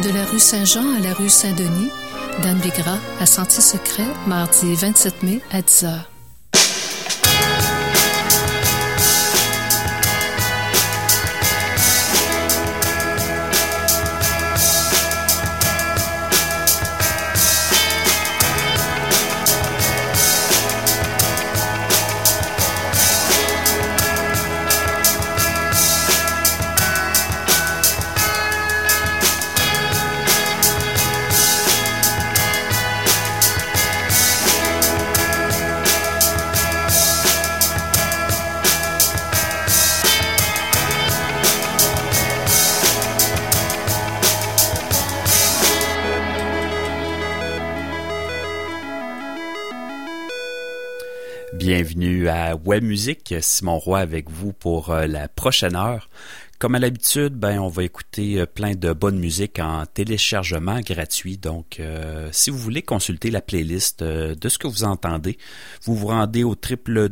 De la rue Saint-Jean à la rue Saint-Denis, d'Anne Bigra à Sentier Secret, mardi 27 mai à 10h. Bienvenue à Web Musique, Simon Roy avec vous pour la prochaine heure. Comme à l'habitude, on va écouter plein de bonne musique en téléchargement gratuit. Donc, si vous voulez consulter la playlist de ce que vous entendez, vous vous rendez au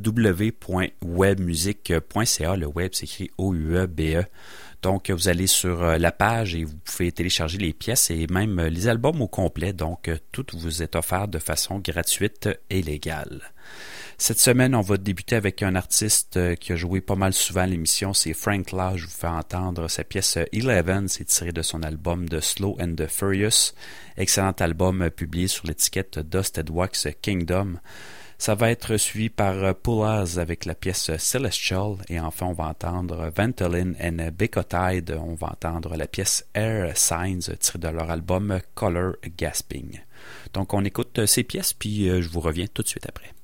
www.webmusique.ca. Le web s'écrit O-U-E-B-E. Donc, vous allez sur la page et vous pouvez télécharger les pièces et même les albums au complet. Donc, tout vous est offert de façon gratuite et légale. Cette semaine, on va débuter avec un artiste qui a joué pas mal souvent à l'émission, c'est Frank Law. Je vous fais entendre sa pièce Eleven, c'est tiré de son album The Slow and the Furious, excellent album publié sur l'étiquette Dusted Wax Kingdom. Ça va être suivi par Pullaz avec la pièce Celestial et enfin on va entendre Ventolin and Becotide, on va entendre la pièce Air Signs tirée de leur album Color Gasping. Donc on écoute ces pièces puis je vous reviens tout de suite après.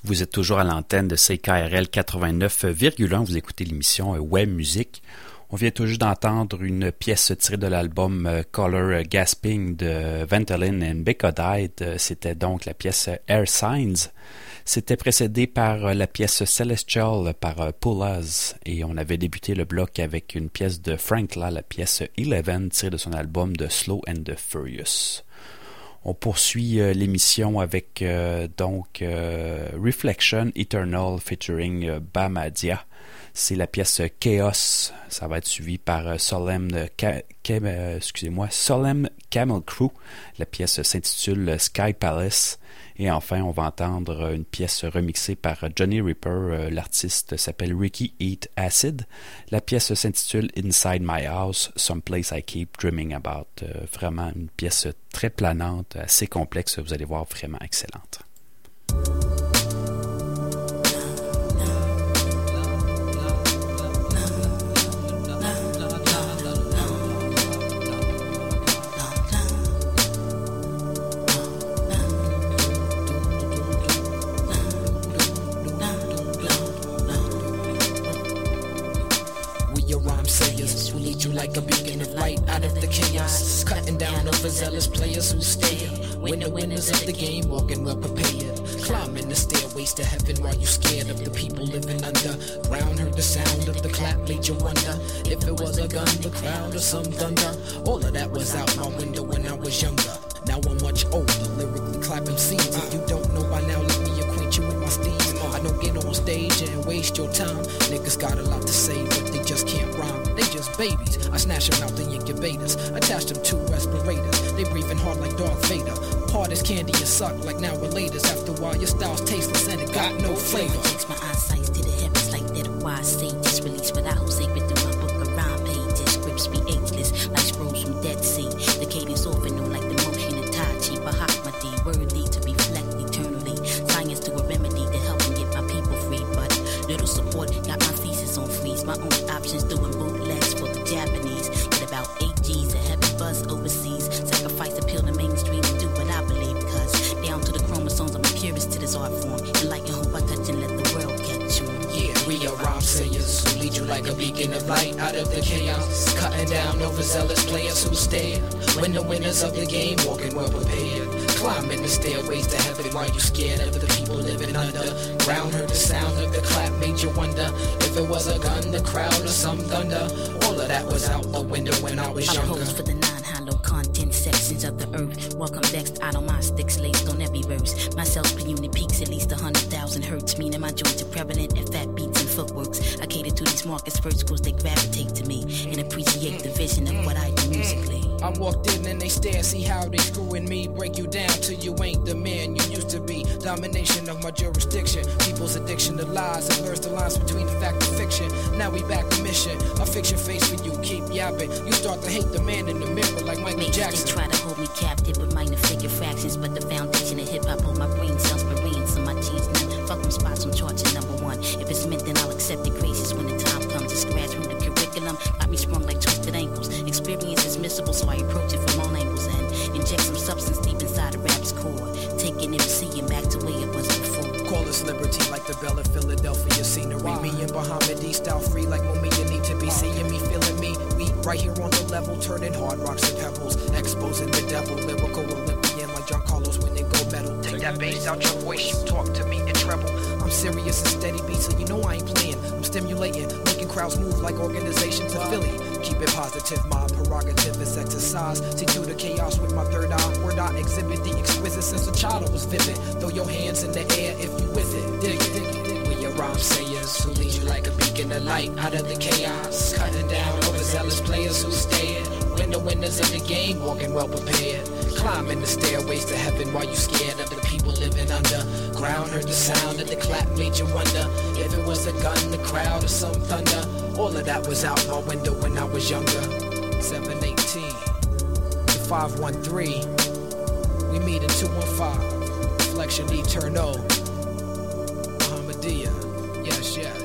Vous êtes toujours à l'antenne de CKRL 89,1. Vous écoutez l'émission Web Musique. On vient tout juste d'entendre une pièce tirée de l'album Color Gasping de Ventolin and Becodide. C'était donc la pièce Air Signs. C'était précédé par la pièce Celestial par Pullaz. Et on avait débuté le bloc avec une pièce de Frank La, la pièce 11, tirée de son album The Slow and the Furious. On poursuit l'émission avec Reflection Eternal featuring Bamadia. C'est la pièce Chaos. Ça va être suivi par Solemn Camel Crew. La pièce s'intitule Sky Palace. Et enfin, on va entendre une pièce remixée par Johnny Ripper. L'artiste s'appelle Ricky Eat Acid. La pièce s'intitule Inside My House, Someplace I Keep Dreaming About. Vraiment une pièce très planante, assez complexe. Vous allez voir, vraiment excellente. Like a beacon of light out of the chaos, cutting down overzealous players who stay. When the winners of the game, walking well prepared, climbing the stairways to heaven while you scared of the people living under ground. Heard the sound of the clap, made you wonder if it was a gun, the crowd, or some thunder. All of that was out my window when I was younger. Now I'm much older, lyrically clapping scenes. If you don't know by now, let me acquaint you with my steeds. I don't get on stage and waste your time. Niggas got a lot to say, but they just can't rhyme. They just babies. I snatch them out the incubators, attach them to respirators. They breathing hard like Darth Vader. Hard as candy and suck like now relators. After a while, your style's tasteless and it got no flavor. Takes my eyesight to the heavens like that of wise sages. Release what I hold sacred through my book of rhyme pages. Scripts be ageless like scrolls from Dead Sea. The cadence often known like the motion of Tai Chi. Bahamadi, worthy to reflect eternally. Science to a remedy to help and get my people free. But little support got my thesis on freeze. My only options doing bootlegs for the Japanese. Get about 8 G's, a heavy buzz overseas. Sacrifice appeal to mainstream and do what I believe. Cause down to the chromosomes, I'm a purist to this art form. Enlighten hope I touch and let the world catch on. Yeah, we are rhyme sayers who lead you like a beacon of light out of the chaos, cutting down overzealous players who stare. When the winners of the game, walking well prepared, climbing the stairways to heaven while you scared of the people living under ground. Heard the sound of the clap, made you wonder if it was a gun, the crowd, or some thunder. All of that was out the window when I was younger. I'm for the non-hollow content sections of the earth. Welcome vexed, out on my sticks laced on every verse. My cells per unit peaks at least 100,000 hertz, meaning my joints are prevalent and fat beats and footworks. I cater to these markets first cause they gravitate to me and appreciate the vision of what I do musically. I walked in and they stare, see how they screwing me. Break you down till you ain't the man you used to be. Domination of my jurisdiction, people's addiction to lies. It blurs the lines between the fact and fiction. Now we back to mission, a fiction face for you, keep yapping. You start to hate the man in the mirror like Michael Jackson. They try to hold me captive with minor figure fractions, but the foundation of hip-hop hold my brain cells marine. So my genes none, fuck them spots, I'm charging number one. If it's meant then I'll accept it gracious when the time comes. To scratch from the curriculum, got me sprung like twisted ankles. Experience is missable, so I approach it from all angles and inject some substance deep inside the rap's core, taking it and seeing back to where it was before. Call us liberty like the Bell of Philadelphia scenery. Me and Bahamadia style free like Mumia need to be seeing me, feeling me. We right here on the level, turning hard rocks to pebbles, exposing the devil. Lyrical Olympian like John Carlos winning gold medal. Take that bass out your voice, you talk to me in treble. I'm serious and steady beat, so you know I ain't playing. I'm stimulating, making crowds move like organizations in Philly. Keep it positive, my prerogative is exercise. See through the chaos with my third eye. Word I exhibit the exquisite since a child I was vivid. Throw your hands in the air if you with it. Dig it, dig it, dig it. We are rhyme sayers who lead you like a beacon of light out of the chaos, cutting down overzealous players who stare. When the winners of the game, walking well prepared, climbing the stairways to heaven while you scared of the people living under ground. Heard the sound of the clap, made you wonder if it was a gun, the crowd, or some thunder. All of that was out my window when I was younger. 718 to 513. We meet in 215. Reflection Eternal. Bahamadia. Yes, yes.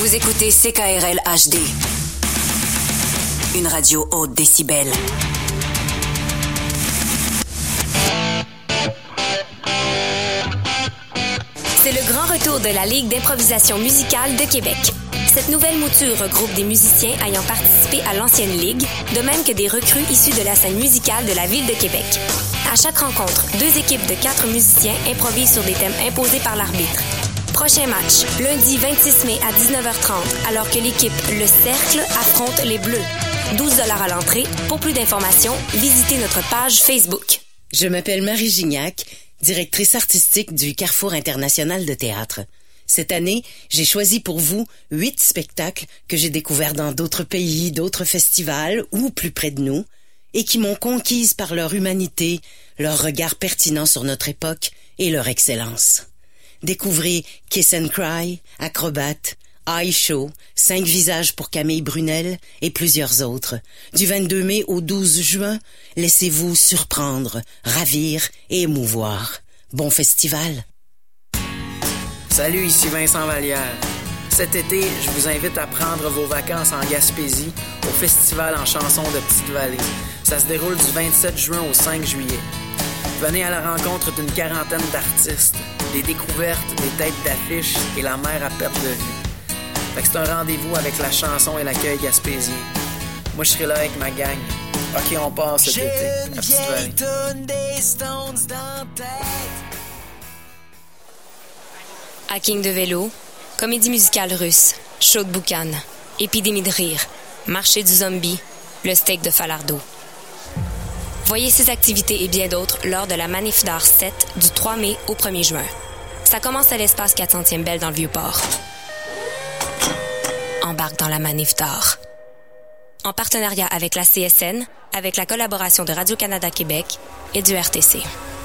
Vous écoutez CKRL HD, une radio haute décibel. C'est le grand retour de la Ligue d'improvisation musicale de Québec. Cette nouvelle mouture regroupe des musiciens ayant participé à l'ancienne Ligue, de même que des recrues issus de la scène musicale de la ville de Québec. À chaque rencontre, 2 équipes de 4 musiciens improvisent sur des thèmes imposés par l'arbitre. Prochain match, lundi 26 mai à 19h30, alors que l'équipe Le Cercle affronte les Bleus. 12 $ à l'entrée. Pour plus d'informations, visitez notre page Facebook. Je m'appelle Marie Gignac, directrice artistique du Carrefour international de théâtre. Cette année, j'ai choisi pour vous 8 spectacles que j'ai découverts dans d'autres pays, d'autres festivals ou plus près de nous, et qui m'ont conquise par leur humanité, leur regard pertinent sur notre époque et leur excellence. Découvrez Kiss and Cry, Acrobat, Eye Show, 5 visages pour Camille Brunel et plusieurs autres. Du 22 mai au 12 juin, laissez-vous surprendre, ravir et émouvoir. Bon festival! Salut, ici Vincent Vallière. Cet été, je vous invite à prendre vos vacances en Gaspésie au Festival en chansons de Petite-Vallée. Ça se déroule du 27 juin au 5 juillet. Venez à la rencontre d'une quarantaine d'artistes, des découvertes, des têtes d'affiches et la mer à perte de vue. Fait que c'est un rendez-vous avec la chanson et l'accueil gaspésien. Moi, je serai là avec ma gang. OK, on part cet été à Petite-Vallée. Hacking de vélo, comédie musicale russe, show de boucan, épidémie de rire, marché du zombie, le steak de Falardeau. Voyez ces activités et bien d'autres lors de la Manif d'art 7 du 3 mai au 1er juin. Ça commence à l'espace 400e Belle dans le Vieux-Port. Embarque dans la Manif d'art. En partenariat avec la CSN, avec la collaboration de Radio-Canada Québec et du RTC.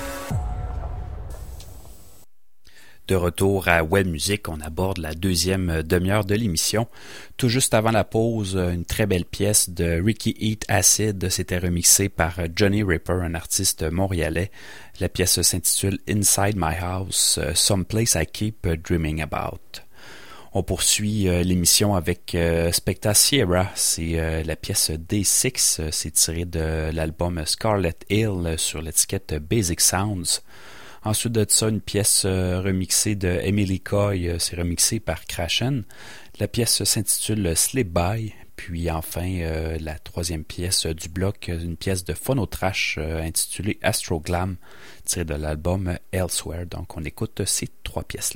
De retour à Web Musique, on aborde la deuxième demi-heure de l'émission. Tout juste avant la pause, une très belle pièce de Ricky Eat Acid s'était remixée par Johnny Ripper, un artiste montréalais. La pièce s'intitule Inside My House, Someplace I Keep Dreaming About. On poursuit l'émission avec Specta Sierra, c'est la pièce D6, c'est tiré de l'album Scarlet Hill sur l'étiquette Basic Sounds. Ensuite de ça, une pièce remixée de Emily Coy, c'est remixé par Krashen. La pièce s'intitule Slip By. Puis enfin, la troisième pièce du bloc, une pièce de Phonotrash intitulée Astro Glam, tirée de l'album Elsewhere. Donc on écoute ces 3 pièces-là.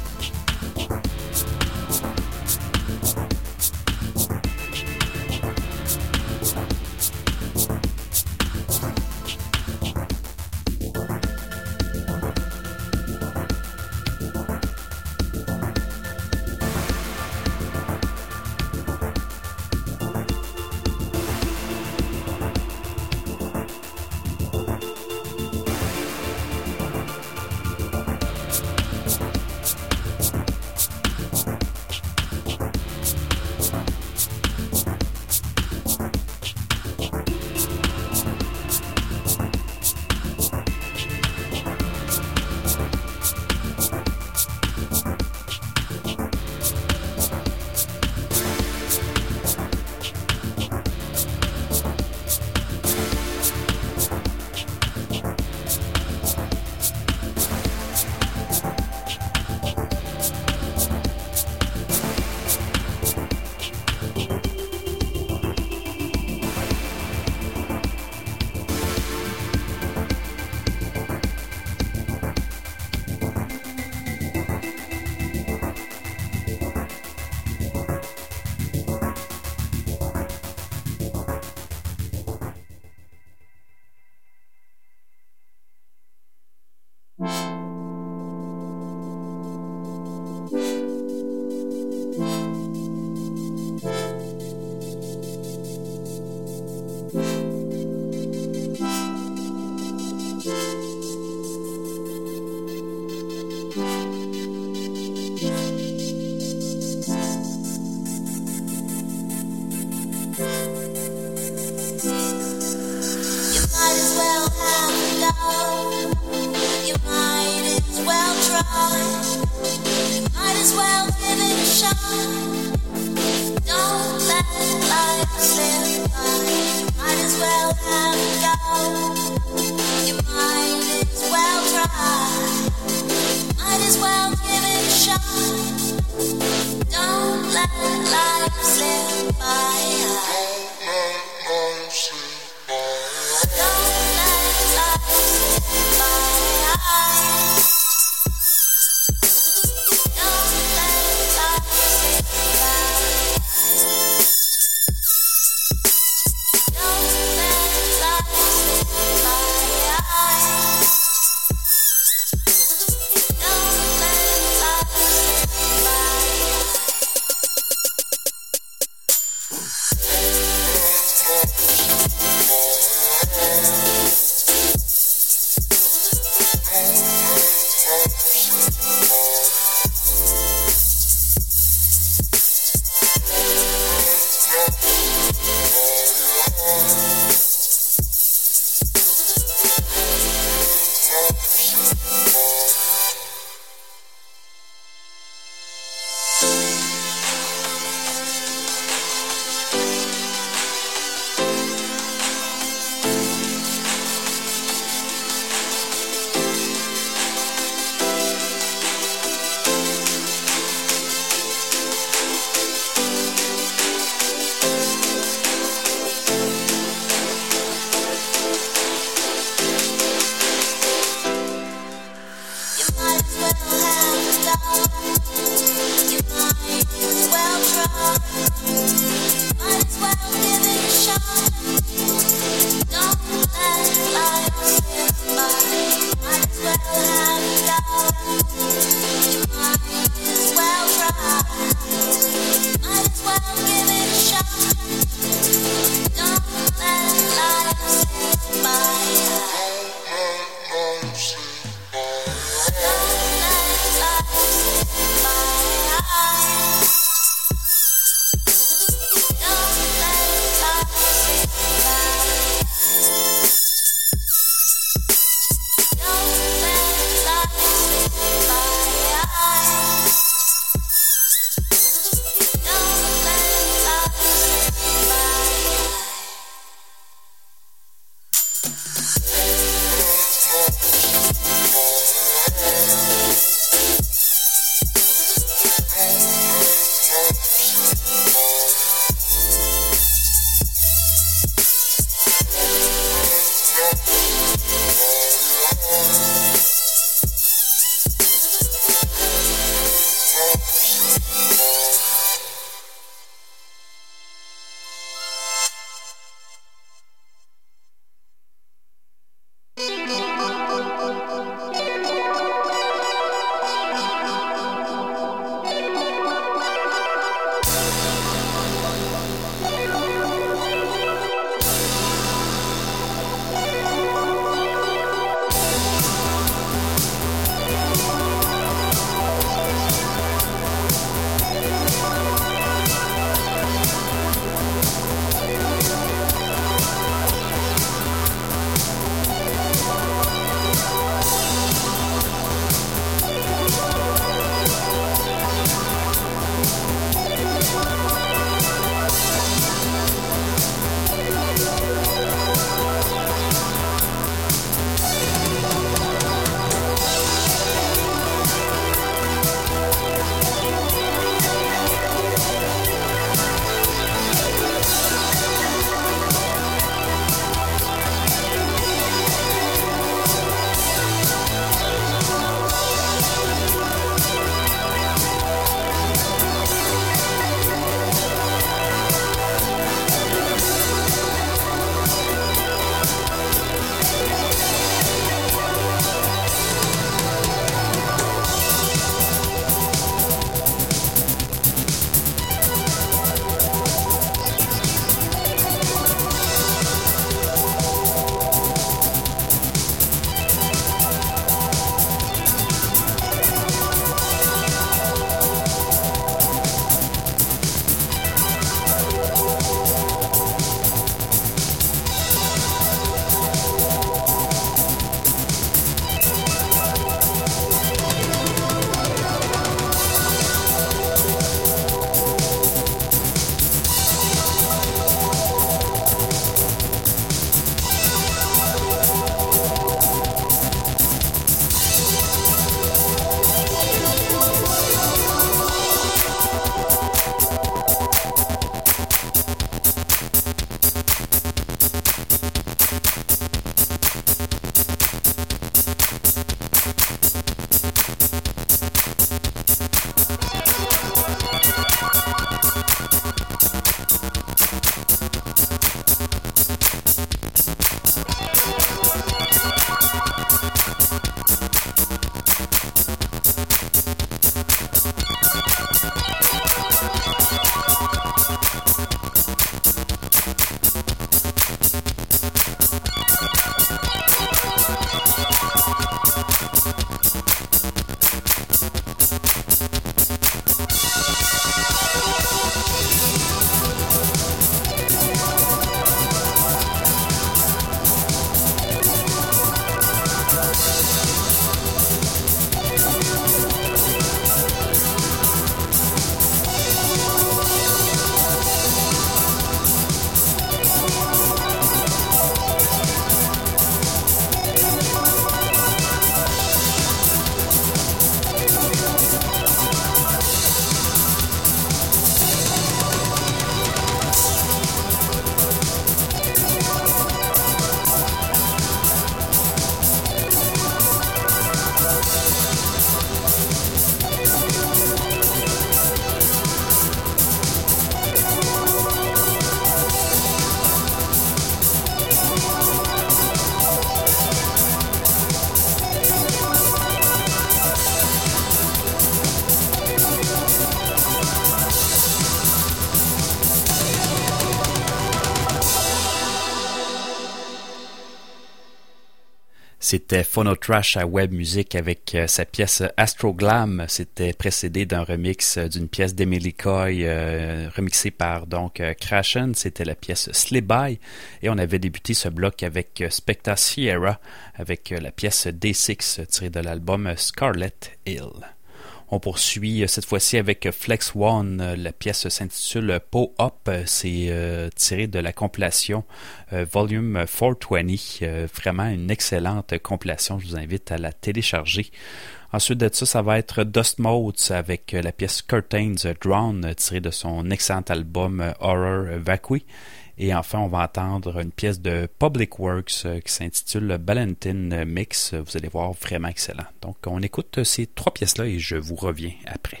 C'était Phonotrash à Web Music avec sa pièce Astroglam. C'était précédé d'un remix d'une pièce d'Emily Coy remixée par donc Crashen. C'était la pièce Slip By. Et on avait débuté ce bloc avec Specta Sierra avec la pièce D6 tirée de l'album Scarlet Hill. On poursuit cette fois-ci avec Flex One. La pièce s'intitule Po Up. C'est tiré de la compilation Volume 420. Vraiment une excellente compilation. Je vous invite à la télécharger. Ensuite de ça, ça va être Dust Motes avec la pièce Curtains Drawn tirée de son excellent album Horror Vacui. Et enfin, on va entendre une pièce de Public Works qui s'intitule Ballantine Mix. Vous allez voir, vraiment excellent. Donc, on écoute ces 3 pièces-là et je vous reviens après.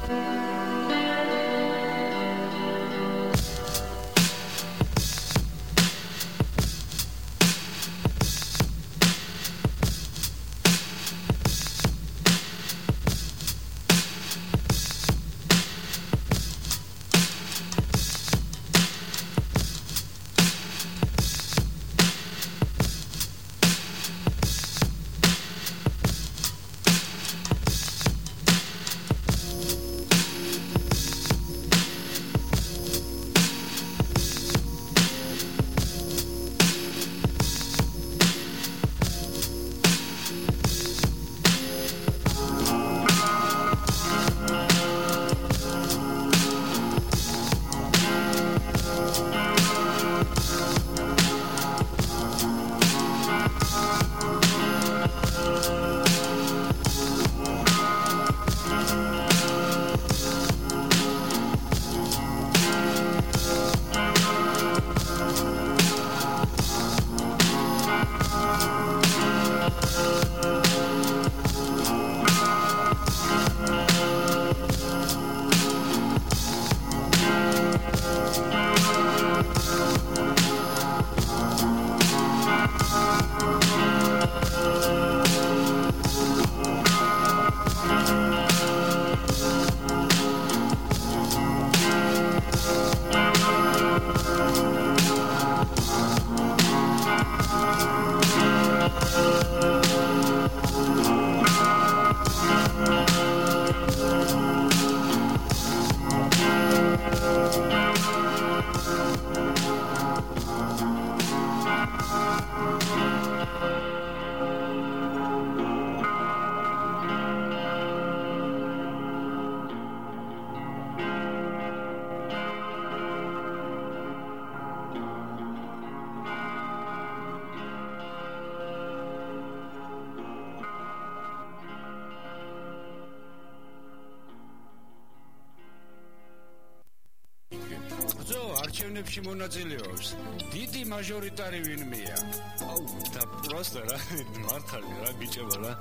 არჩევნებში მონაწილეობს დიდი მაჟორიტარი ვინმეა. აუ და პროსტა რა მართალი რა გიჭება რა.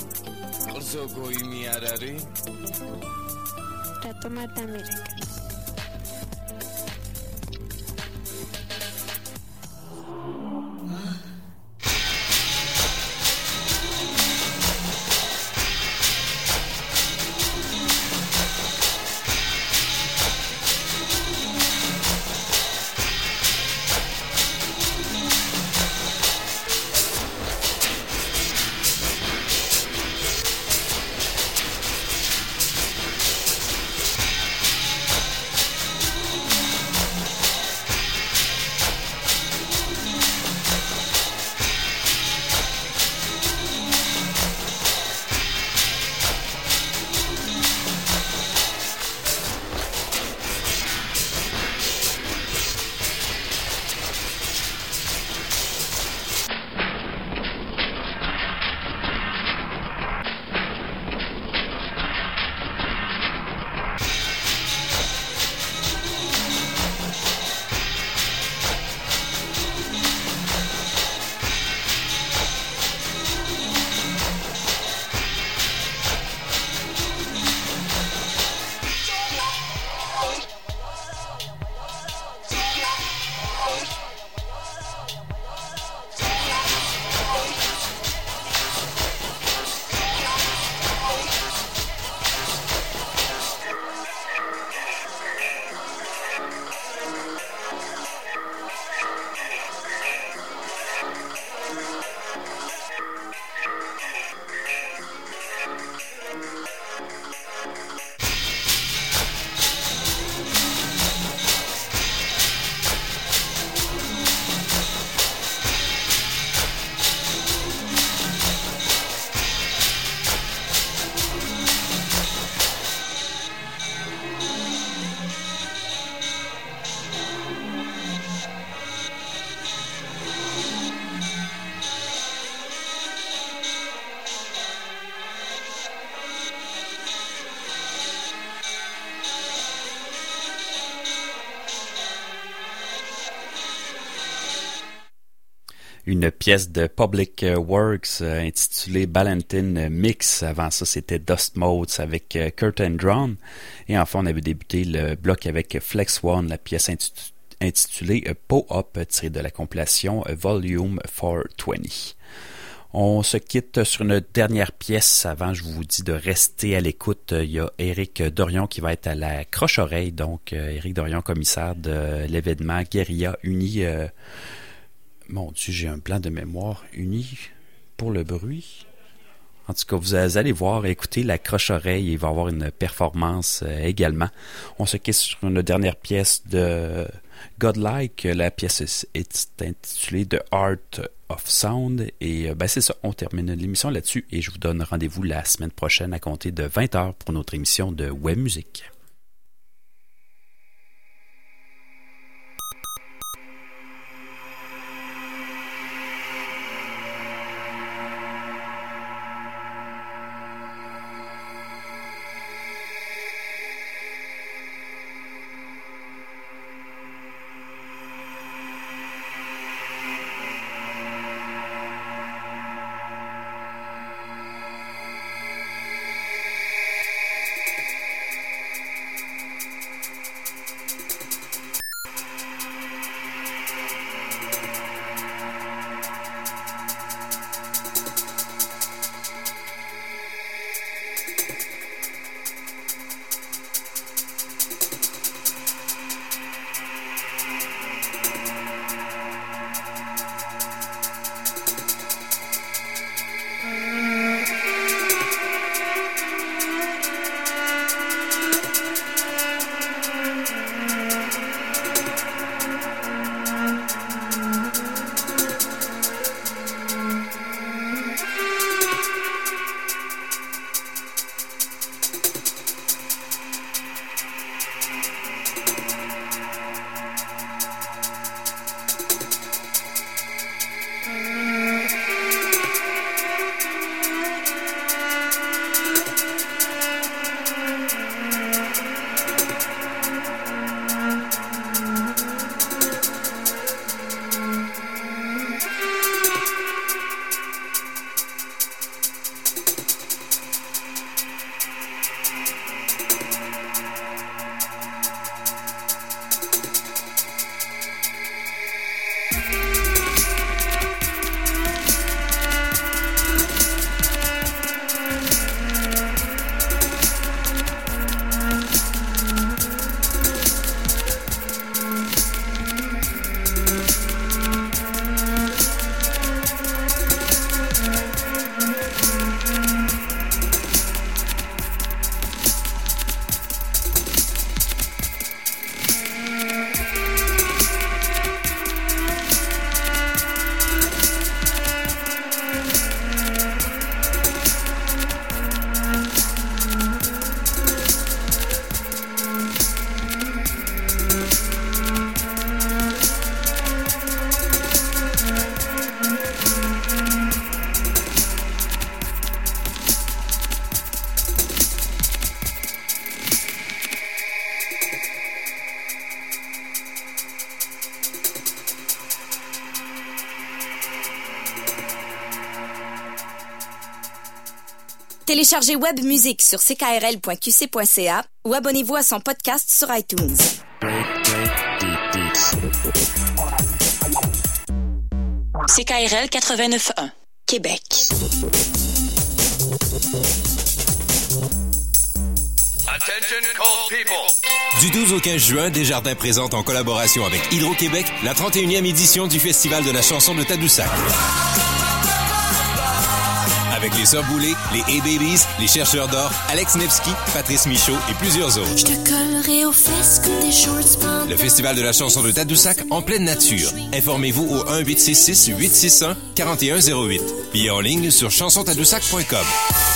ყრზო გოიმი არ არის? რატომ არ დამირეკე? une pièce de Public Works intitulée Ballantine Mix. Avant ça, c'était Dust Modes avec Curtain Drawn. Et enfin, on avait débuté le bloc avec Flex One, la pièce intitulée Po-Up, tirée de la compilation Volume 420. On se quitte sur une dernière pièce. Avant, je vous dis de rester à l'écoute. Il y a Éric Dorion qui va être à la croche-oreille. Donc, Éric Dorion, commissaire de l'événement Guérilla Unis. Mon Dieu, j'ai un blanc de mémoire. Unis pour le bruit. En tout cas, vous allez voir, écoutez la croche-oreille. Il va y avoir une performance également. On se quitte sur une dernière pièce de Godlike. La pièce est intitulée The Art of Sound. Et c'est ça, on termine l'émission là-dessus. Et je vous donne rendez-vous la semaine prochaine à compter de 20h pour notre émission de Web Musique. Téléchargez Web Musique sur ckrl.qc.ca ou abonnez-vous à son podcast sur iTunes. CKRL 89.1, Québec. Attention cold people. Du 12 au 15 juin, Desjardins présente en collaboration avec Hydro-Québec la 31e édition du Festival de la chanson de Tadoussac. Avec les Sœurs Boulay, les A-Babies, les Chercheurs d'or, Alex Nevsky, Patrice Michaud et plusieurs autres. Je te collerai aux fesses comme des shorts. Le Festival de la chanson de Tadoussac en pleine nature. Informez-vous au 1-866-861-4108. Billets en ligne sur chansontadoussac.com.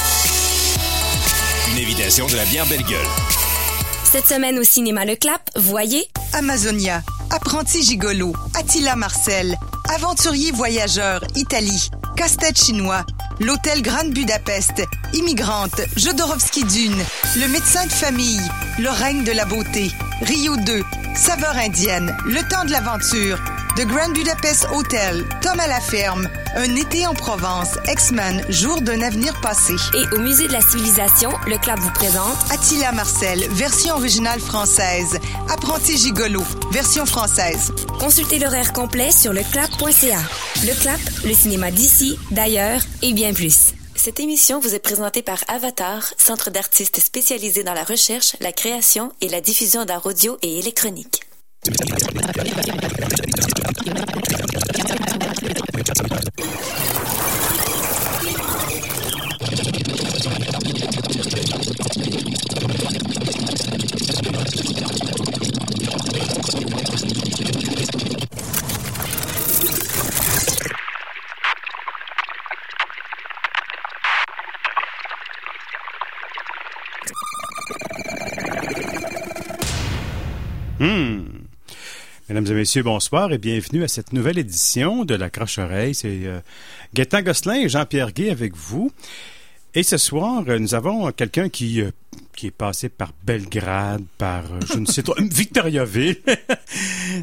Une invitation de la bière Belle Gueule. Cette semaine au cinéma Le Clap, voyez Amazonia, Apprenti gigolo, Attila Marcel, Aventurier voyageur, Italie, Casse-tête chinois, L'Hôtel Grande Budapest, Immigrante, Jodorowsky Dune, Le médecin de famille, Le règne de la beauté, Rio 2, Saveur indienne, Le temps de l'aventure, The Grand Budapest Hotel, Tom à la ferme, Un été en Provence, X-Men, Jour d'un avenir passé. Et au Musée de la Civilisation, le CLAP vous présente Attila Marcel, version originale française. Apprenti gigolo, version française. Consultez l'horaire complet sur leclap.ca. Le CLAP, le cinéma d'ici, d'ailleurs et bien plus. Cette émission vous est présentée par Avatar, centre d'artistes spécialisé dans la recherche, la création et la diffusion d'art audio et électronique. Mesdames et messieurs, bonsoir et bienvenue à cette nouvelle édition de La Croche-Oreille. C'est Gaétan Gosselin et Jean-Pierre Guay avec vous. Et ce soir, nous avons quelqu'un qui est passé par Belgrade, par, je ne sais trop, Victoriaville.